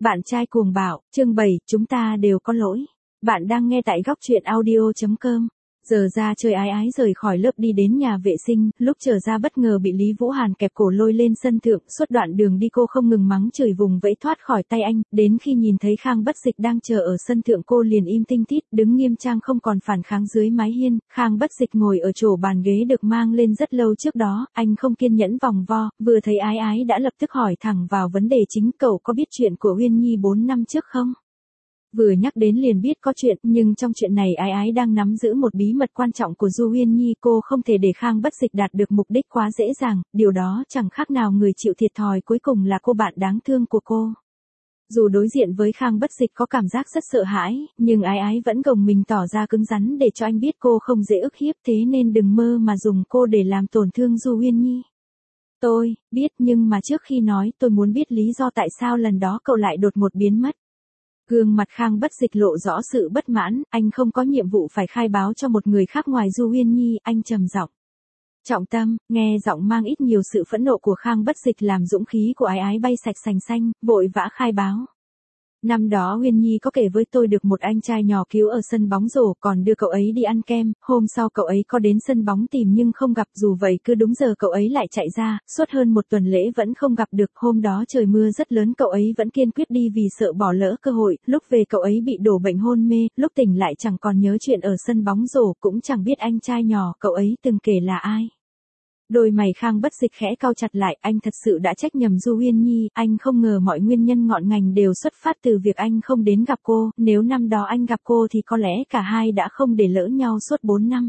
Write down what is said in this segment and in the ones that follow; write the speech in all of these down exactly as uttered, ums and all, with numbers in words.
Bạn trai cuồng bạo, chương bảy, chúng ta đều có lỗi. Bạn đang nghe tại góc truyện audio chấm com. Giờ ra chơi ái ái rời khỏi lớp đi đến nhà vệ sinh, lúc trở ra bất ngờ bị Lý Vũ Hàn kẹp cổ lôi lên sân thượng, suốt đoạn đường đi cô không ngừng mắng chửi vùng vẫy thoát khỏi tay anh, đến khi nhìn thấy Khang Bất Dịch đang chờ ở sân thượng cô liền im tinh tít, đứng nghiêm trang không còn phản kháng dưới mái hiên. Khang Bất Dịch ngồi ở chỗ bàn ghế được mang lên rất lâu trước đó, anh không kiên nhẫn vòng vo, vừa thấy ái ái đã lập tức hỏi thẳng vào vấn đề chính, cậu có biết chuyện của Uyên Nhi bốn năm trước không? Vừa nhắc đến liền biết có chuyện, nhưng trong chuyện này ái ái đang nắm giữ một bí mật quan trọng của Du Uyên Nhi, cô không thể để Khang Bất Dịch đạt được mục đích quá dễ dàng, điều đó chẳng khác nào người chịu thiệt thòi cuối cùng là cô bạn đáng thương của cô. Dù đối diện với Khang Bất Dịch có cảm giác rất sợ hãi, nhưng ái ái vẫn gồng mình tỏ ra cứng rắn để cho anh biết cô không dễ ức hiếp, thế nên đừng mơ mà dùng cô để làm tổn thương Du Uyên Nhi. Tôi biết, nhưng mà trước khi nói tôi muốn biết lý do tại sao lần đó cậu lại đột ngột biến mất. Gương mặt Khang Bất Dịch lộ rõ sự bất mãn, anh không có nhiệm vụ phải khai báo cho một người khác ngoài Du Uyên Nhi, anh trầm giọng. Trọng tâm, nghe giọng mang ít nhiều sự phẫn nộ của Khang Bất Dịch làm dũng khí của ái ái bay sạch sành xanh, vội vã khai báo. Năm đó Uyên Nhi có kể với tôi được một anh trai nhỏ cứu ở sân bóng rổ, còn đưa cậu ấy đi ăn kem, hôm sau cậu ấy có đến sân bóng tìm nhưng không gặp, dù vậy cứ đúng giờ cậu ấy lại chạy ra, suốt hơn một tuần lễ vẫn không gặp được, hôm đó trời mưa rất lớn cậu ấy vẫn kiên quyết đi vì sợ bỏ lỡ cơ hội, lúc về cậu ấy bị đổ bệnh hôn mê, lúc tỉnh lại chẳng còn nhớ chuyện ở sân bóng rổ, cũng chẳng biết anh trai nhỏ cậu ấy từng kể là ai. Đôi mày Khang Bất Dịch khẽ cau chặt lại, anh thật sự đã trách nhầm Du Uyên Nhi, anh không ngờ mọi nguyên nhân ngọn ngành đều xuất phát từ việc anh không đến gặp cô, nếu năm đó anh gặp cô thì có lẽ cả hai đã không để lỡ nhau suốt bốn năm.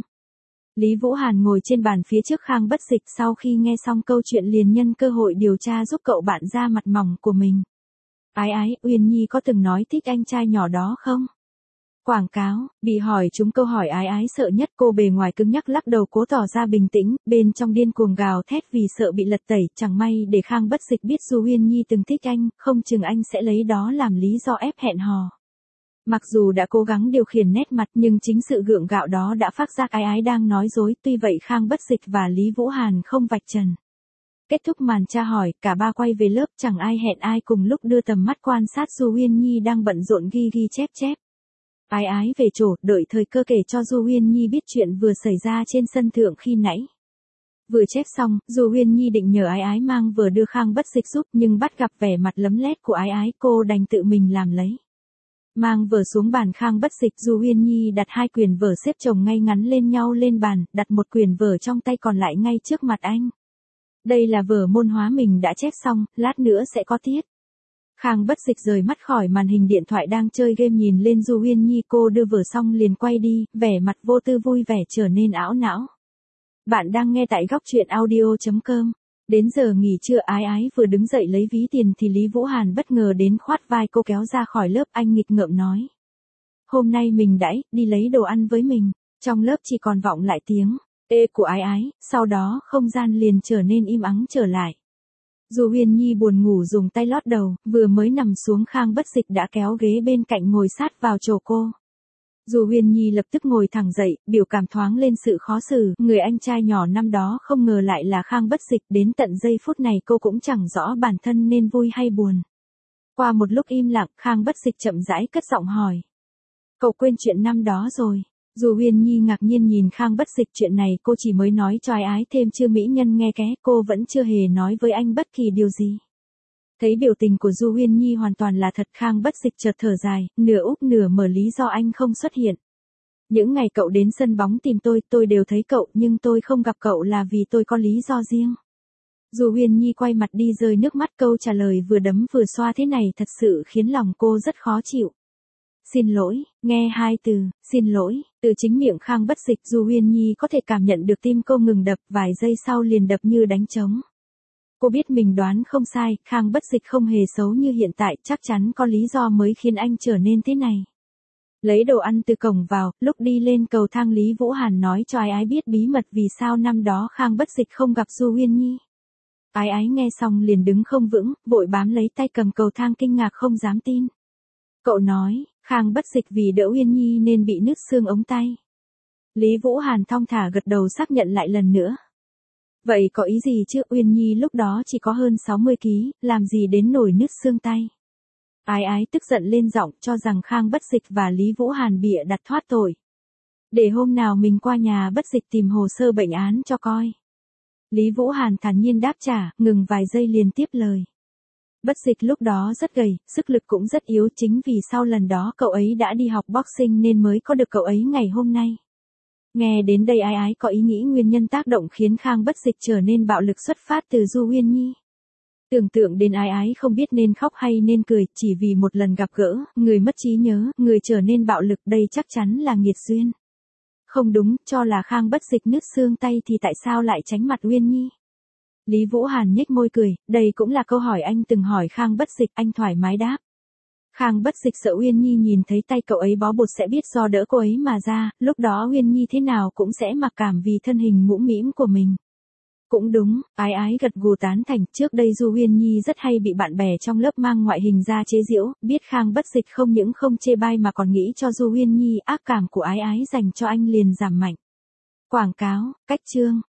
Lý Vũ Hàn ngồi trên bàn phía trước Khang Bất Dịch, sau khi nghe xong câu chuyện liền nhân cơ hội điều tra giúp cậu bạn ra mặt mỏng của mình. Ái ái, Uyên Nhi có từng nói thích anh trai nhỏ đó không? Quảng cáo, bị hỏi trúng câu hỏi ái ái sợ nhất, cô bề ngoài cứng nhắc lắc đầu cố tỏ ra bình tĩnh, bên trong điên cuồng gào thét vì sợ bị lật tẩy, chẳng may để Khang Bất Dịch biết Du Uyên Nhi từng thích anh, không chừng anh sẽ lấy đó làm lý do ép hẹn hò. Mặc dù đã cố gắng điều khiển nét mặt nhưng chính sự gượng gạo đó đã phát giác ái ái đang nói dối, tuy vậy Khang Bất Dịch và Lý Vũ Hàn không vạch trần. Kết thúc màn tra hỏi, cả ba quay về lớp, chẳng ai hẹn ai cùng lúc đưa tầm mắt quan sát Du Uyên Nhi đang bận rộn ghi ghi chép chép. Ái ái về chỗ, đợi thời cơ kể cho Du Uyên Nhi biết chuyện vừa xảy ra trên sân thượng khi nãy. Vừa chép xong, Du Uyên Nhi định nhờ ái ái mang vở đưa Khang Bất Dịch giúp nhưng bắt gặp vẻ mặt lấm lét của ái ái, cô đành tự mình làm lấy. Mang vở xuống bàn Khang Bất Dịch, Du Uyên Nhi đặt hai quyển vở xếp chồng ngay ngắn lên nhau lên bàn, đặt một quyển vở trong tay còn lại ngay trước mặt anh. Đây là vở môn hóa mình đã chép xong, lát nữa sẽ có tiết. Khang Bất Dịch rời mắt khỏi màn hình điện thoại đang chơi game nhìn lên Du Uyên Nhi, cô đưa vở xong liền quay đi, vẻ mặt vô tư vui vẻ trở nên ảo não. Bạn đang nghe tại góc truyện audio chấm com. Đến giờ nghỉ trưa ái ái vừa đứng dậy lấy ví tiền thì Lý Vũ Hàn bất ngờ đến khoát vai cô kéo ra khỏi lớp, anh nghịch ngợm nói. Hôm nay mình đãi, đi lấy đồ ăn với mình, trong lớp chỉ còn vọng lại tiếng ê của ái ái, sau đó không gian liền trở nên im ắng trở lại. Du Uyên Nhi buồn ngủ dùng tay lót đầu, vừa mới nằm xuống Khang Bất Dịch đã kéo ghế bên cạnh ngồi sát vào chỗ cô. Du Uyên Nhi lập tức ngồi thẳng dậy, biểu cảm thoáng lên sự khó xử, người anh trai nhỏ năm đó không ngờ lại là Khang Bất Dịch, đến tận giây phút này cô cũng chẳng rõ bản thân nên vui hay buồn. Qua một lúc im lặng, Khang Bất Dịch chậm rãi cất giọng hỏi. Cậu quên chuyện năm đó rồi? Du Uyên Nhi ngạc nhiên nhìn Khang Bất Dịch, chuyện này cô chỉ mới nói cho ái ái thêm chưa mỹ nhân nghe ké, cô vẫn chưa hề nói với anh bất kỳ điều gì. Thấy biểu tình của Du Uyên Nhi hoàn toàn là thật, Khang Bất Dịch chợt thở dài, nửa úp nửa mở lý do anh không xuất hiện. Những ngày cậu đến sân bóng tìm tôi, tôi đều thấy cậu, nhưng tôi không gặp cậu là vì tôi có lý do riêng. Du Uyên Nhi quay mặt đi rơi nước mắt, câu trả lời vừa đấm vừa xoa thế này thật sự khiến lòng cô rất khó chịu. Xin lỗi, nghe hai từ, xin lỗi, từ chính miệng Khang Bất Dịch, Du Uyên Nhi có thể cảm nhận được tim cô ngừng đập, vài giây sau liền đập như đánh trống. Cô biết mình đoán không sai, Khang Bất Dịch không hề xấu như hiện tại, chắc chắn có lý do mới khiến anh trở nên thế này. Lấy đồ ăn từ cổng vào, lúc đi lên cầu thang Lý Vũ Hàn nói cho ái ái biết bí mật vì sao năm đó Khang Bất Dịch không gặp Du Uyên Nhi. Ái ái nghe xong liền đứng không vững, vội bám lấy tay cầm cầu thang kinh ngạc không dám tin. Cậu nói, Khang Bất Dịch vì đỡ Uyên Nhi nên bị nứt xương ống tay. Lý Vũ Hàn thong thả gật đầu xác nhận lại lần nữa. Vậy có ý gì chứ, Uyên Nhi lúc đó chỉ có hơn sáu mươi ki lô gam, làm gì đến nổi nứt xương tay. Ái ái tức giận lên giọng cho rằng Khang Bất Dịch và Lý Vũ Hàn bịa đặt thoát tội. Để hôm nào mình qua nhà Bất Dịch tìm hồ sơ bệnh án cho coi. Lý Vũ Hàn thản nhiên đáp trả, ngừng vài giây liền tiếp lời. Bất Dịch lúc đó rất gầy, sức lực cũng rất yếu, chính vì sau lần đó cậu ấy đã đi học boxing nên mới có được cậu ấy ngày hôm nay. Nghe đến đây ái ái có ý nghĩ nguyên nhân tác động khiến Khang Bất Dịch trở nên bạo lực xuất phát từ Du Uyên Nhi. Tưởng tượng đến ái ái không biết nên khóc hay nên cười, chỉ vì một lần gặp gỡ, người mất trí nhớ, người trở nên bạo lực, đây chắc chắn là nghiệt duyên. Không đúng, cho là Khang Bất Dịch nứt xương tay thì tại sao lại tránh mặt Uyên Nhi? Lý Vũ Hàn nhếch môi cười, đây cũng là câu hỏi anh từng hỏi Khang Bất Dịch, anh thoải mái đáp. Khang Bất Dịch sợ Uyên Nhi nhìn thấy tay cậu ấy bó bột sẽ biết do đỡ cô ấy mà ra, lúc đó Uyên Nhi thế nào cũng sẽ mặc cảm vì thân hình mũm mĩm của mình. Cũng đúng, ái ái gật gù tán thành, trước đây Du Uyên Nhi rất hay bị bạn bè trong lớp mang ngoại hình ra chế giễu, biết Khang Bất Dịch không những không chê bai mà còn nghĩ cho Du Uyên Nhi ác cảm của ái ái dành cho anh liền giảm mạnh. Quảng cáo, cách chương.